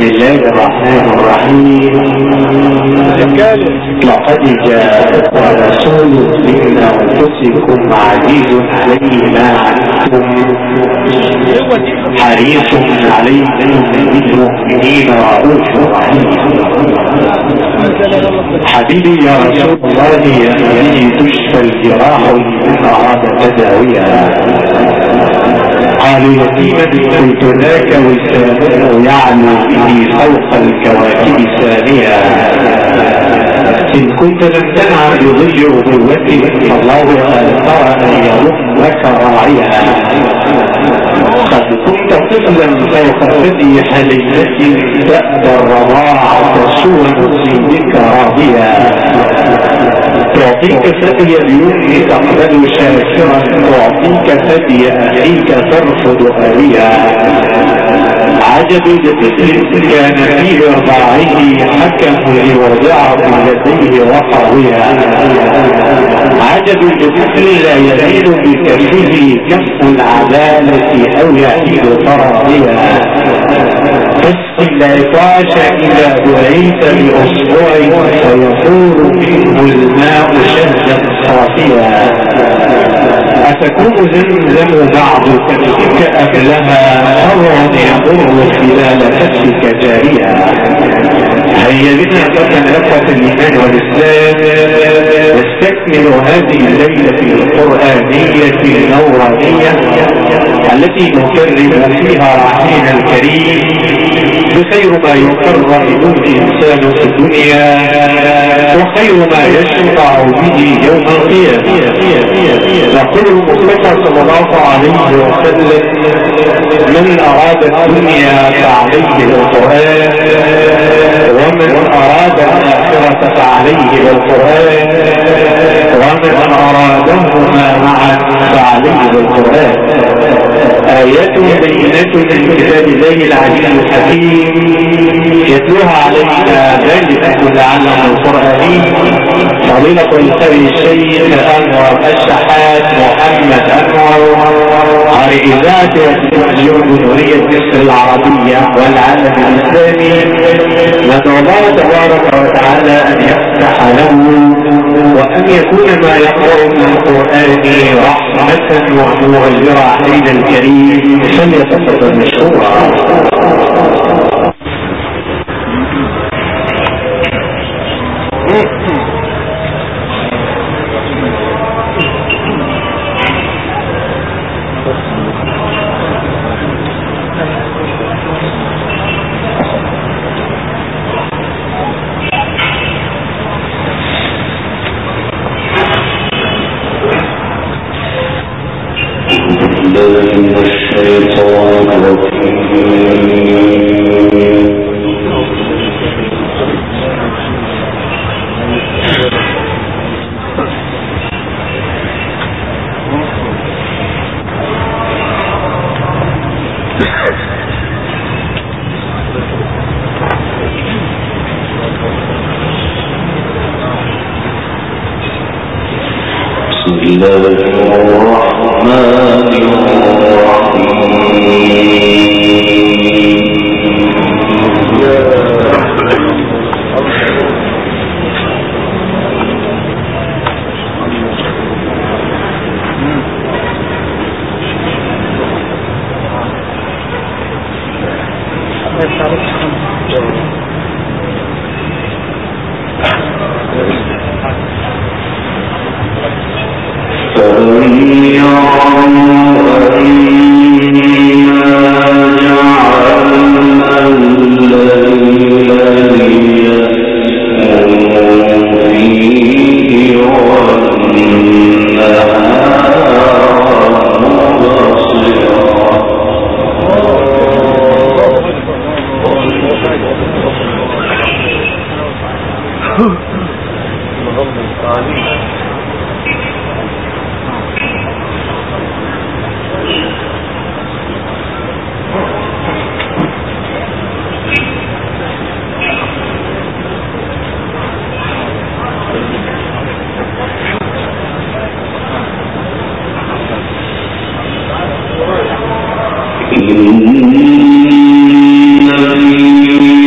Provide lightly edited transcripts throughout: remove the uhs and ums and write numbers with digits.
الله الرحمن الرحيم. لقد جاءكم رسول من انفسكم عزيز عليه ما عنتم حريص عليكم بالمؤمنين رؤوف رحيم. حبيبي يا رسول الله يا الذي تشفى الجراح من اراد تداويها. قالوا يتيما قلت ذاك وسامه يعلو به فوق الكواكب ساميا. إن كنت لم تنعم بظل أبوتي فالله أن ترى أن يضم لك راعيا. قد كنت طفلا فوق ثدي حليلة تأبى الرضاعة سوى نصيبك راضيا. تعطيك ثدي اليمن تقبل شاكرا تعطيك ثدي أخيك ترفض آليا. عجب لطفل كان في رضاعه حكم لوضعه لديه وقويا. عجب لطفل لا يزيد بكفه كف العدالة او يعيد تراضيا. تسقي العطاش اذا دعيت باصبع فيفور منه الماء شهدا صافيا. أتكون زمزم بعد كفك أهلها حر يضر خلال كفك جاريا. هيا بنا إخوة الإيمان والإسلام نستكمل هذه الليلة القرآنية النورانية التي نكرم فيها رحمنا الكريم بخير ما يكرم به الإنسان في الدنيا وخير ما يشفع به يوم القيامة. يقول المصطفى صلى الله عليه وسلم من أراد الدنيا فعليه بالقرآن ومن أراد الآخرة فعليه بالقرآن ومن أرادهما معا فعليه بالقرآن. آيات بينات من كتاب الله العزيز الحكيم يتلوها علينا ذلك لعلم القرآني فضيلة القارئ الشيخ أنور الشحات محمد أنور قارئ إذاعة وتلفزيون جمهورية مصر العربية والعالم الإسلامي. ندعو الله تبارك وتعالى أن يفتح له وأن يكون ما يقرأ من القرآن رحمة ونورا علينا الكريم. فليتفضل مشكورا. إن في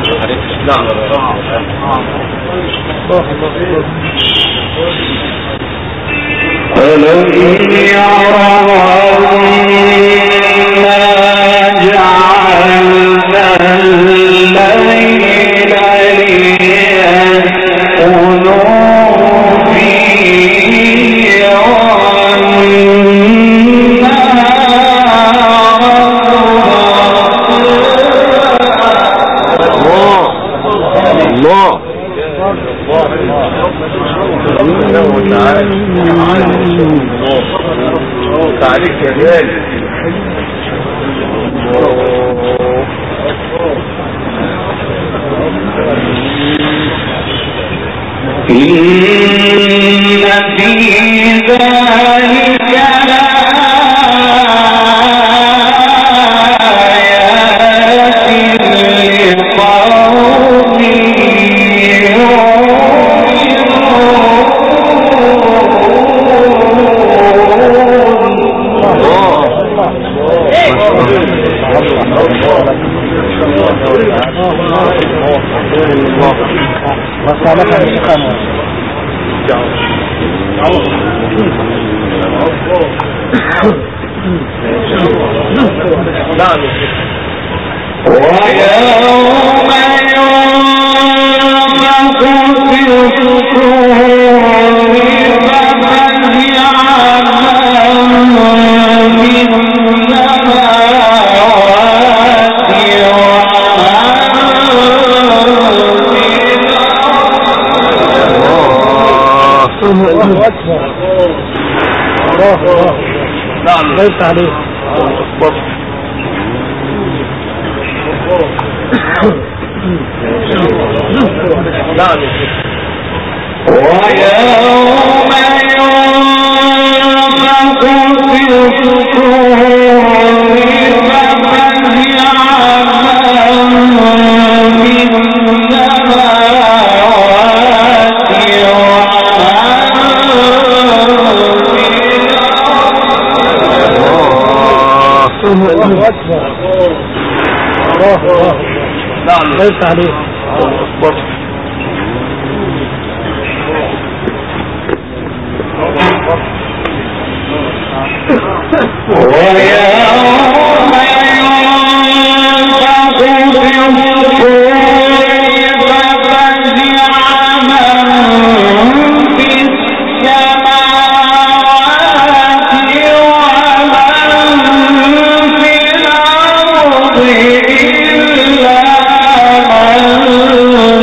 نعم. ألم يروا أنا جعلنا الليل ليسكنوا فيه تعليق يا غالي. إن في ذلك لآيات لقوم ويوم ينفخ في الصور ففزع من في السماوات نعم ليس عليه. نعم. ويوم ينفخ في الصور ففزع من في السماوات نعم ليس عليه. ويوم ينفخ في الصور ففزع من في السماوات ومن في الأرض إلا من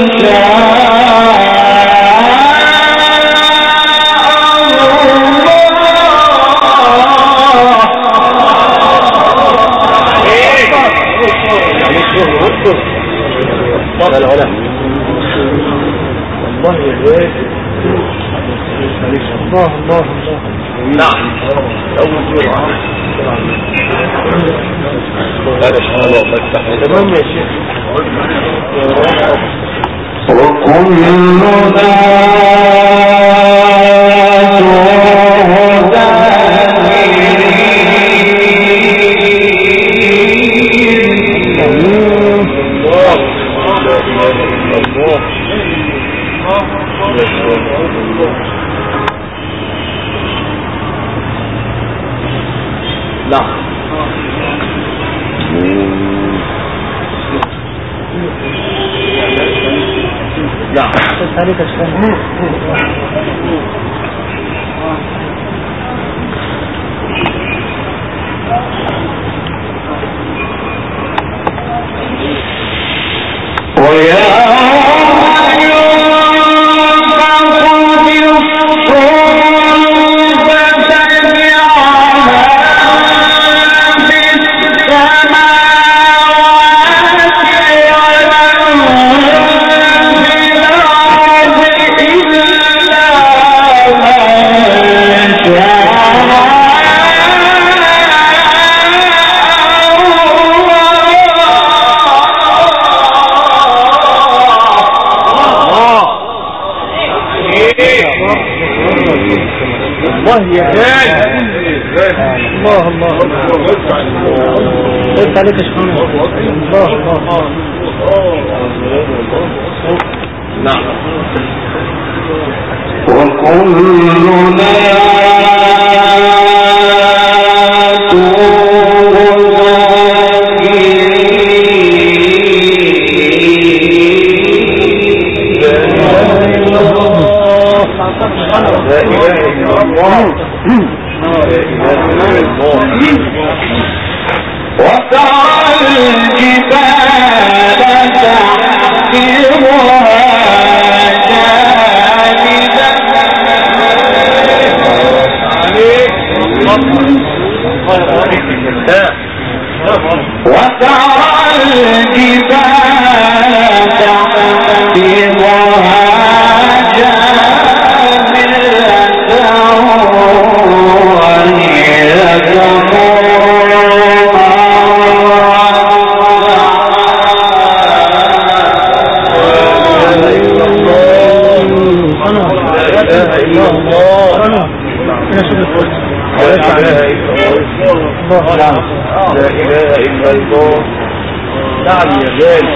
الله. نعم. أول جرعة. هذا الله تمام يا شيخ. وكل ذلك الشيء الله يا غالي. الله الله انت عليك شكرا. الله الله. نعم. وكلنا وترى الجبال تحسبها وترى الجبال تحسبها جامدة وهي لا إله إلا الله. نعم يا غالي.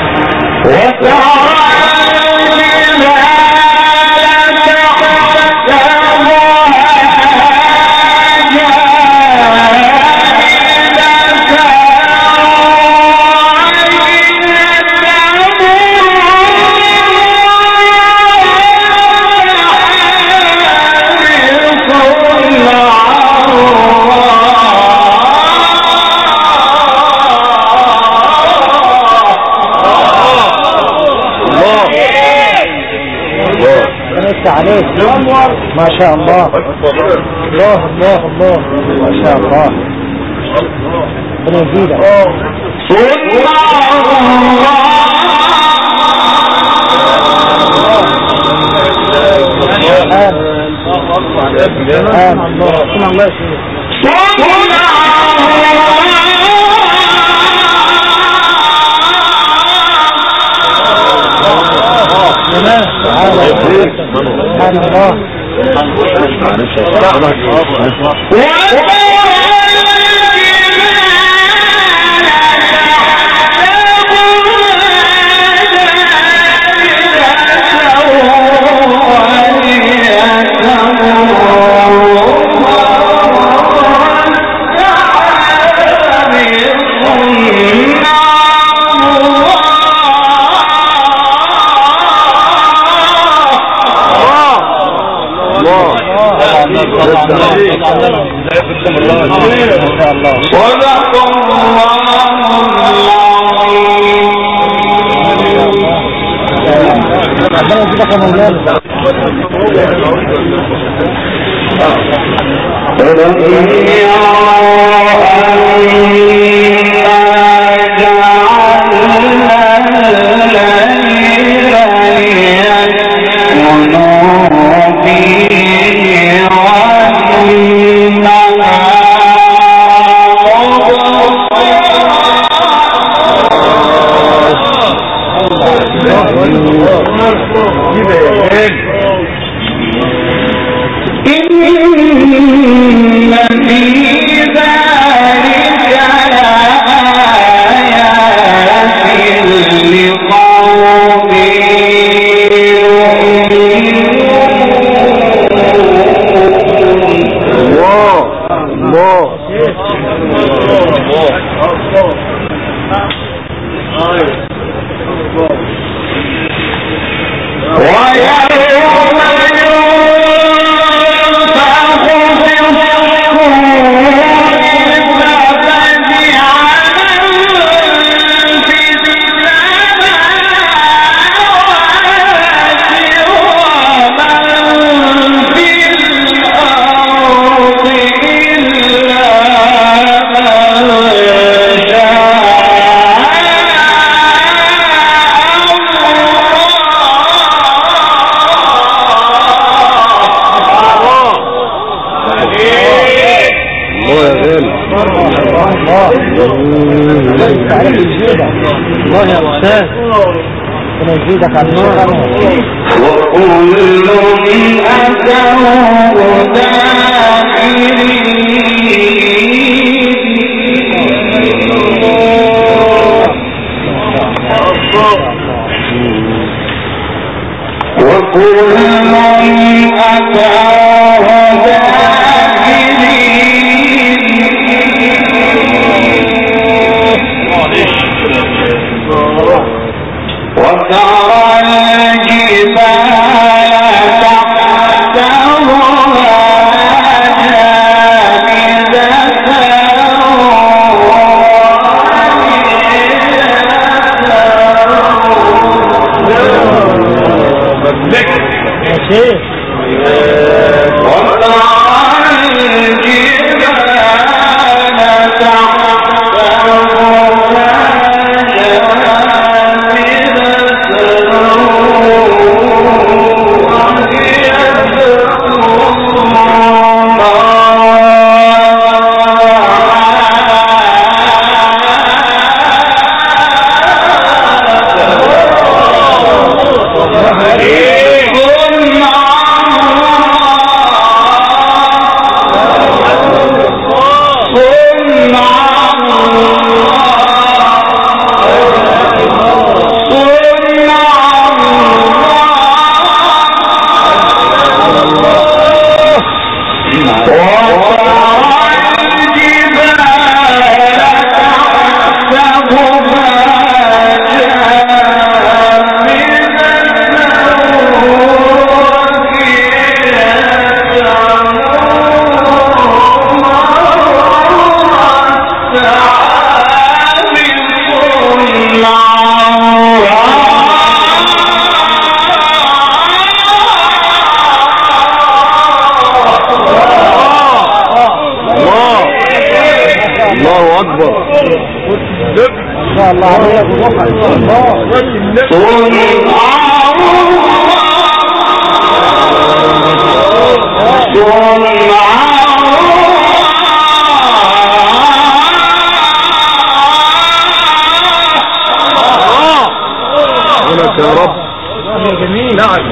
عليك ما شاء الله. الله الله الله ما شاء الله. ربنا يزيدك. سبحان الله. الله يا أستاذ ربنا يزيدك على النور. وكل من أتاه يا رب جميل. نعم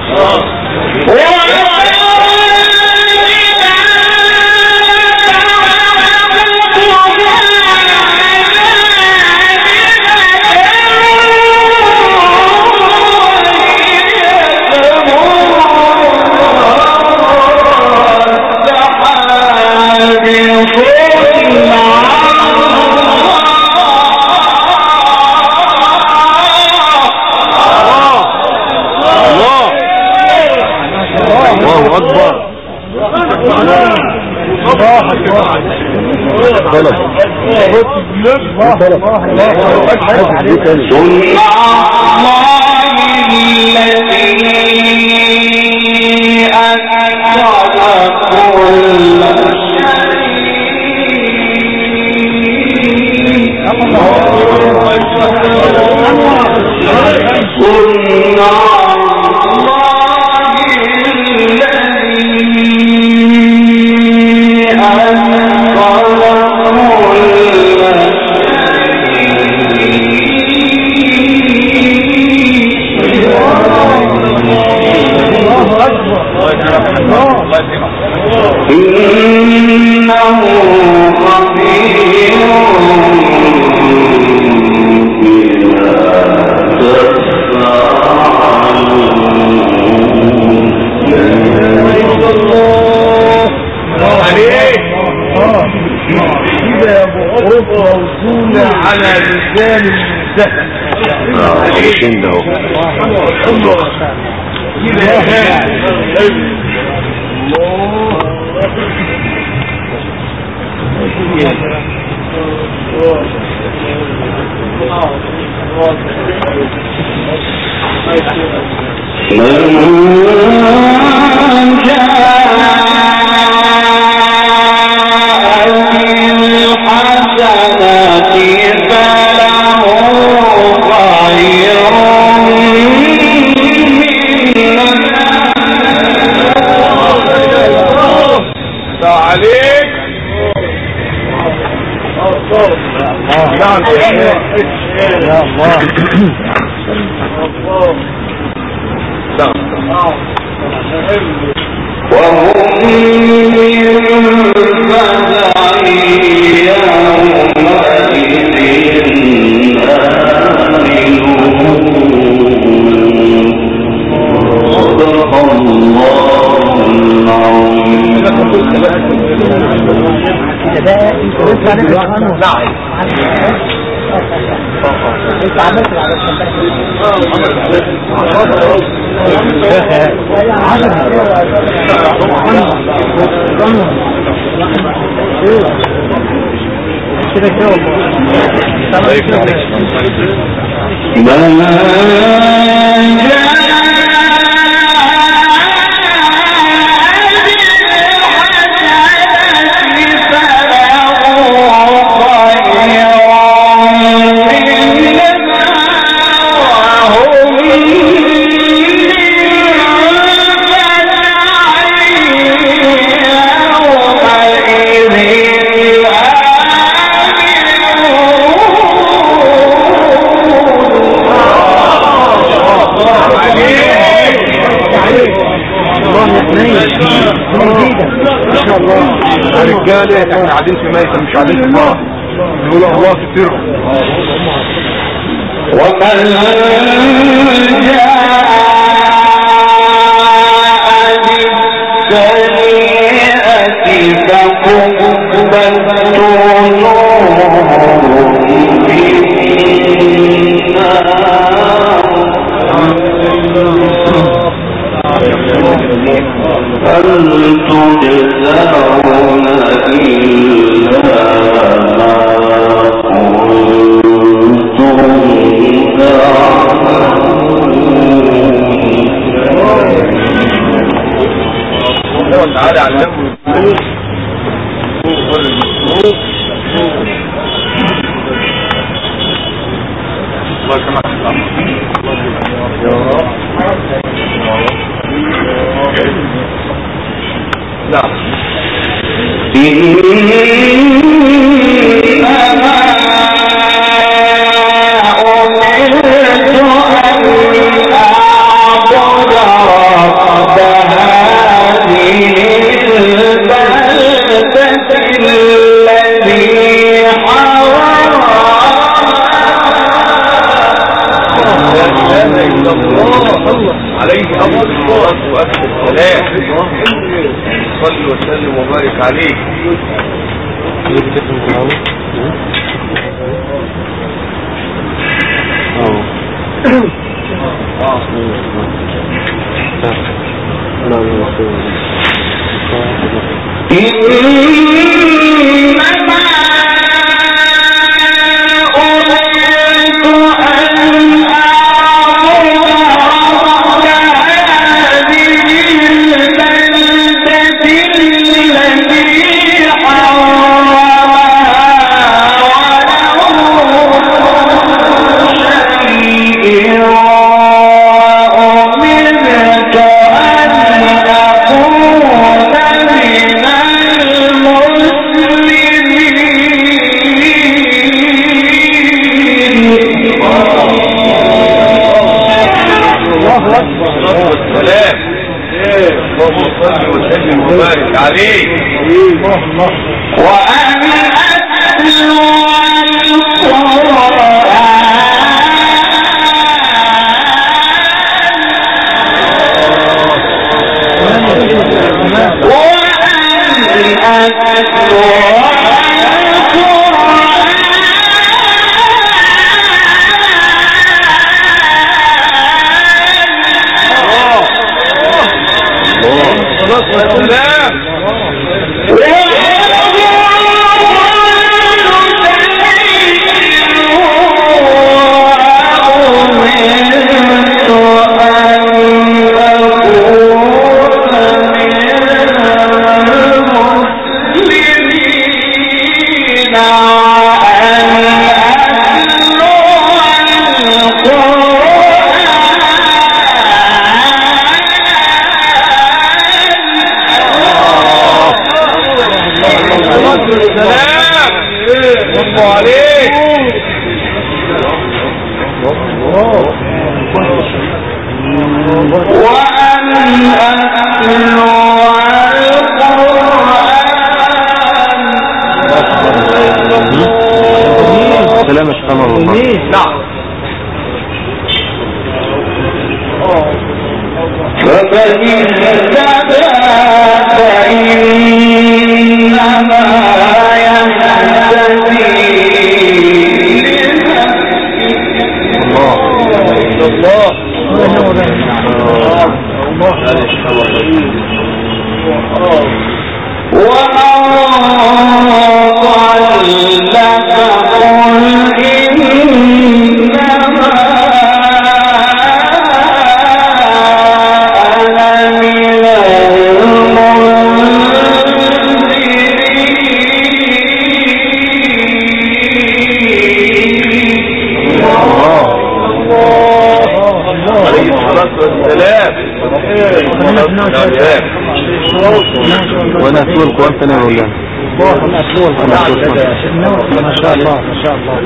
احنا قاعدين في ميتة مش قاعدين في فرح نقول الله كتير. ومن جاء بالسيئة تعالى علمه عليه أفضل الصلاة وأكثر السلام. صل وسلم وبارك عليه. ونأكل القرآن تاني ولا ما شاء الله ما شاء الله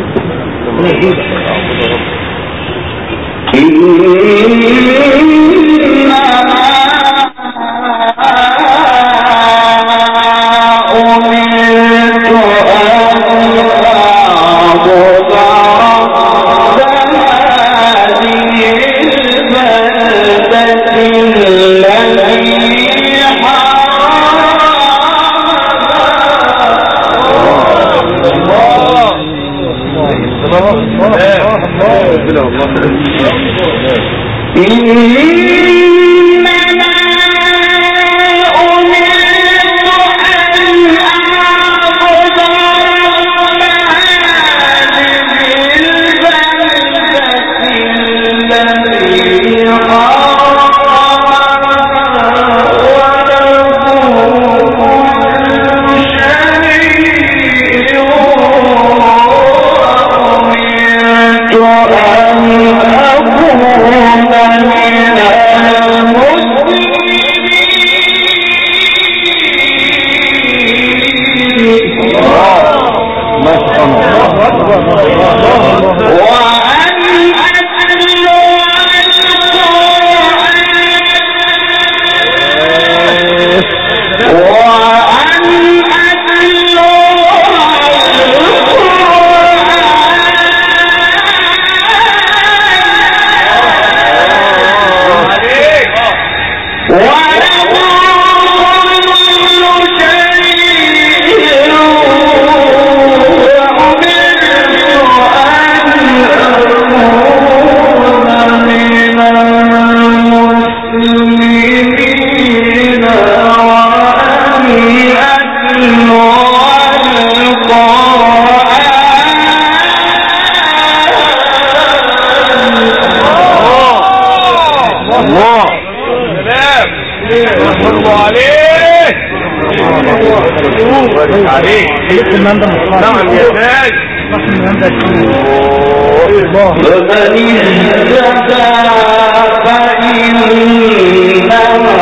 نعم يا تاج فمن اهتدى فإنما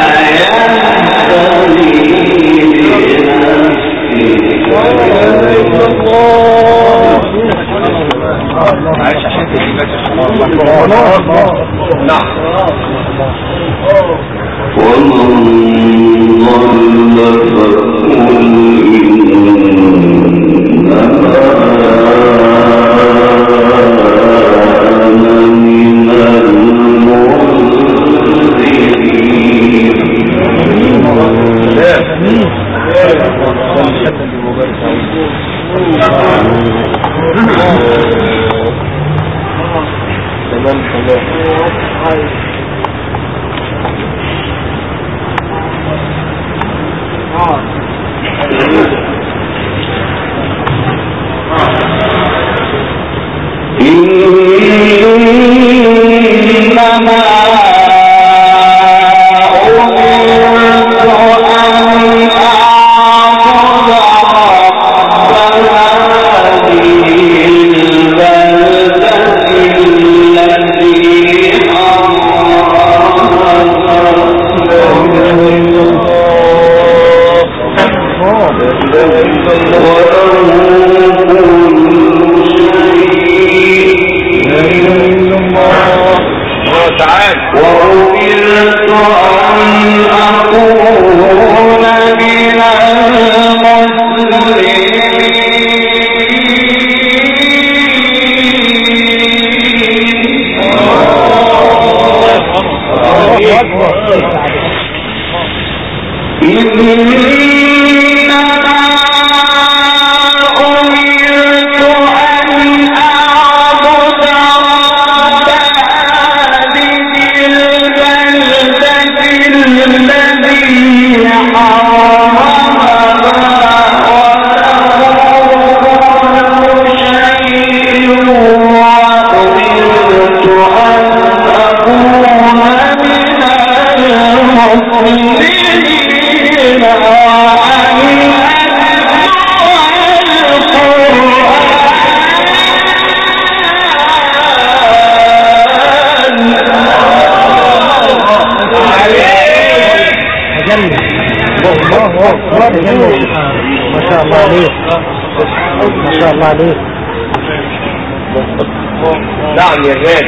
نعم يا غالي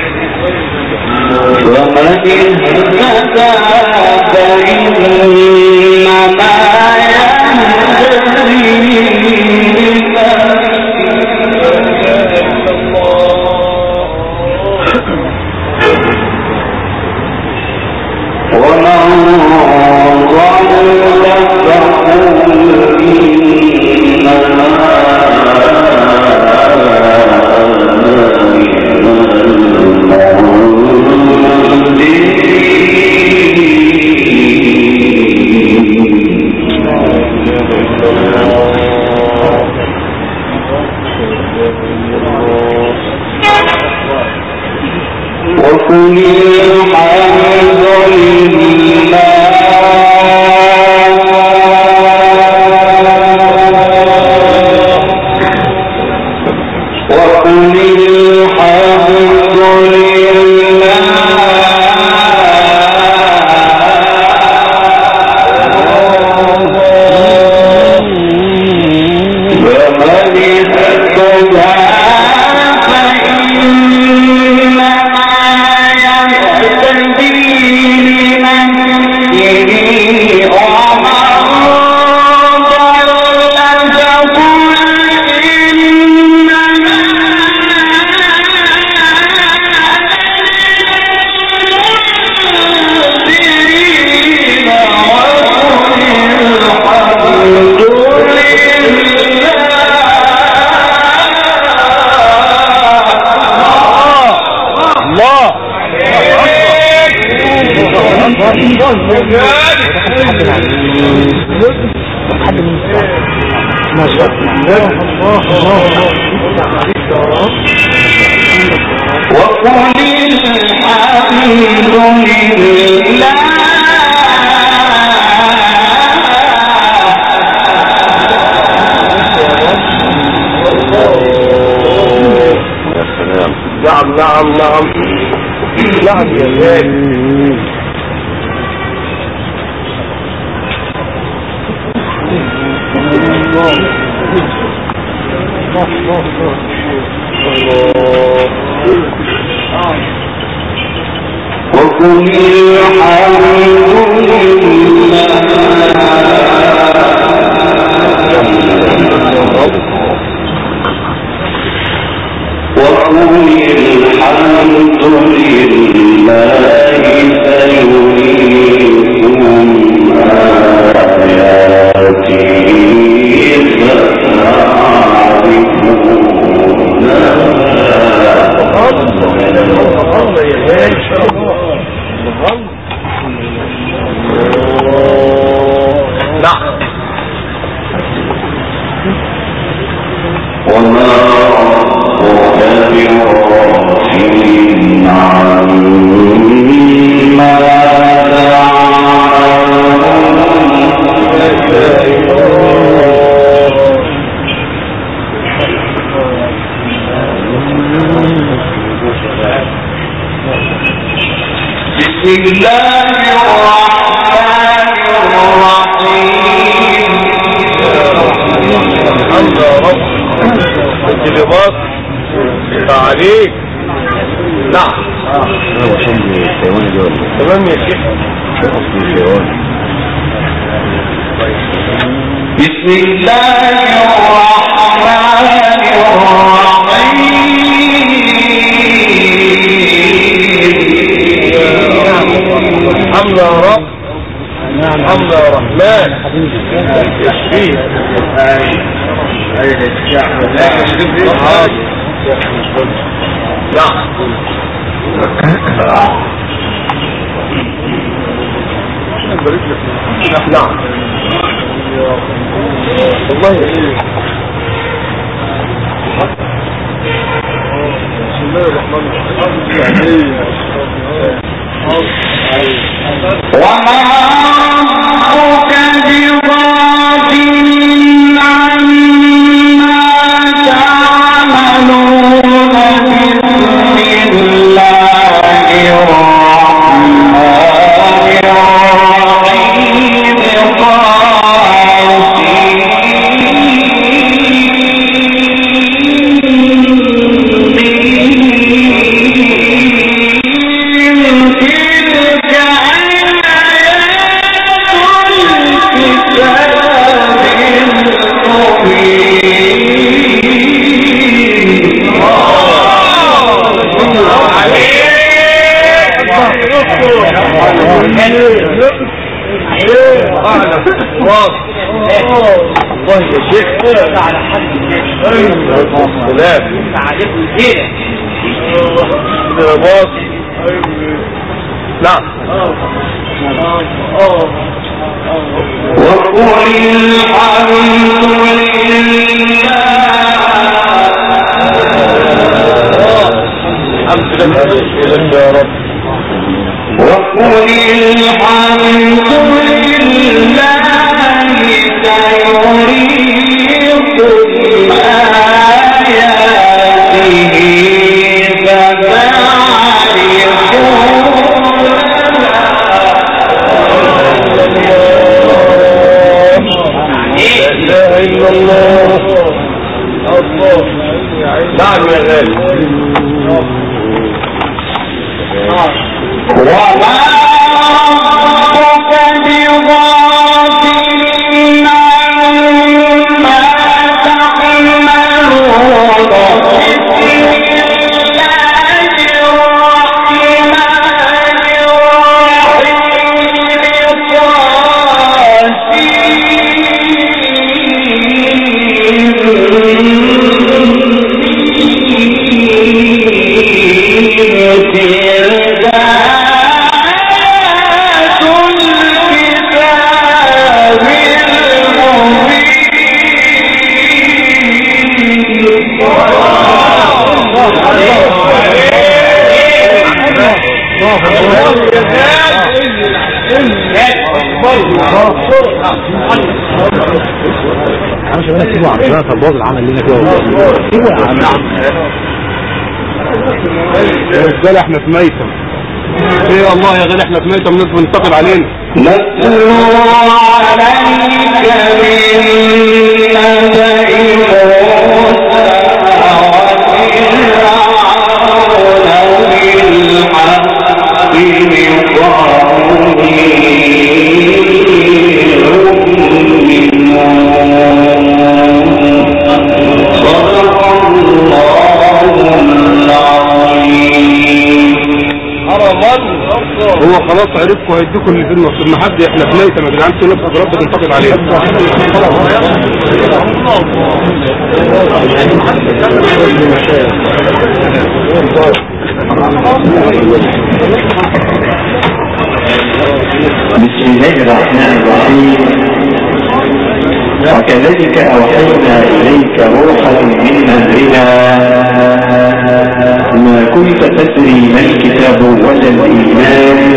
ومن اهتدى فإنما ما شاء الله وقل الحمد لله نعم نعم نعم نعم يا غالي. وقل الحمد لله سيريكم آياته وما ربك بغافل عما بسم الله الرحمن الرحيم. الحمد يا رب. الجلبات تعليق. نعم تمام يا شيخ. بسم الله الرحمن الرحيم. الحمد يا رب. الحمد يا رحمن. يشفيه. نعم نعم والله بسم الله الرحمن الرحيم. وما ربك بغافل عما تعملون. بسم الله الرحمن الرحيم. الله يا شيخ على حد السلام عجبني كده يا باص. نعم وقل الحمد لله. الحمد لله يا رب. وقل الحمد لله سيريكم آياته لا اله الا الله. الله. نعم يا غالي. وما ربك بغافل عما تعملون. بسم الله الرحمن الرحيم. انا شغال سيبه عم شغال فبوظ العمل لينا كده والله. سيبه يا عم يا رجاله احنا في ميتم. ايه والله يا غالي احنا في ميتم الناس بتنتقد علينا. نتلو عليك من هو خلاص عرفكم هيديكم اللي في النص. ما حد احنا في ميتم يا جدعان، انتوا نفس رب تنتقد علينا. بسم الله الرحمن الرحيم. وكذلك أوحينا إليك روحا من أمرنا ما كنت تدري ما الكتاب ولا الإيمان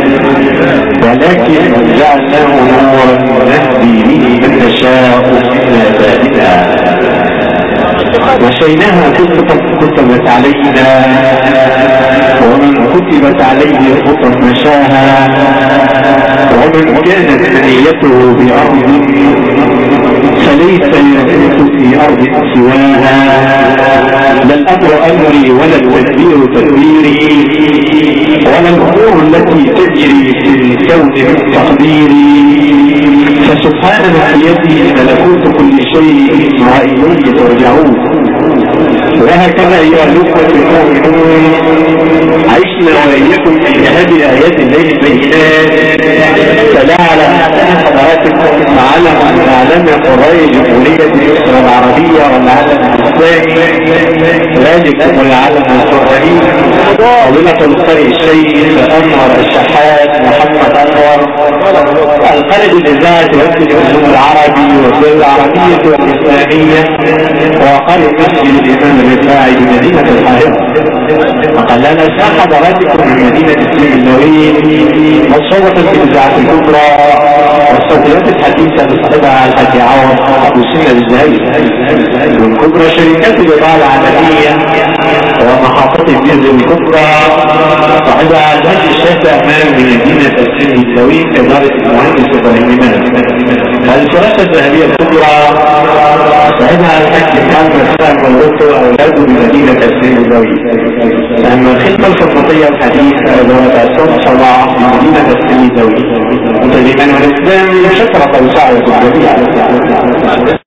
ولكن جعلناه نورا نهدي به من نشاء من عبادنا وشيناها كتبت علينا ومن كتبت عليه خطا مشاها ومن كانت منيته بأرض فليس يموت في أرض سواها لا الأمر أمري ولا التدبير تدبيري ولا الأمور التي تجري في الكون من تقديري فسبحان من بيده ملكوت كل شيء وإليه ترجعون. وهكذا أيها الأخوة المؤمنون عشنا وإياكم في هذه آيات الله البينات فلعل حضراتكم معلم من أعلام قضايا جمهورية مصر العربية والعالم الإسلامي ذلكم العالم القرآني فضيلة القارئ الشيخ أنور الشحات محمد أنور القارئ الإذاعة والتلفزيون العربي والدول العربية والإسلامية وقارئ مسجد الإمام الرفاعي بمدينة القاهرة. وقال لنا اسمع حضراتكم من مدينة السلم النووي مصورة في الإذاعة الكبرى والصوتيات الحديثة بصاحبها الحاج عوض أبو سنة الزهير من كبرى شركات الإضاءة العالمية ومحافظة الدين الكبرى صاحبها الحاج الشافع أمام بمدينة السلم النووي إدارة المهندس إبراهيم الفراشة الذهبية الكبرى صاحبها الحاج محمد سالم والدكتور أولاده بمدينة السلم النووي. أما الخدمة الخططية الحديثة وتأسيس صلاح بمدينة السلم النووي متدينا والإسلام شكرة وسعة الجميع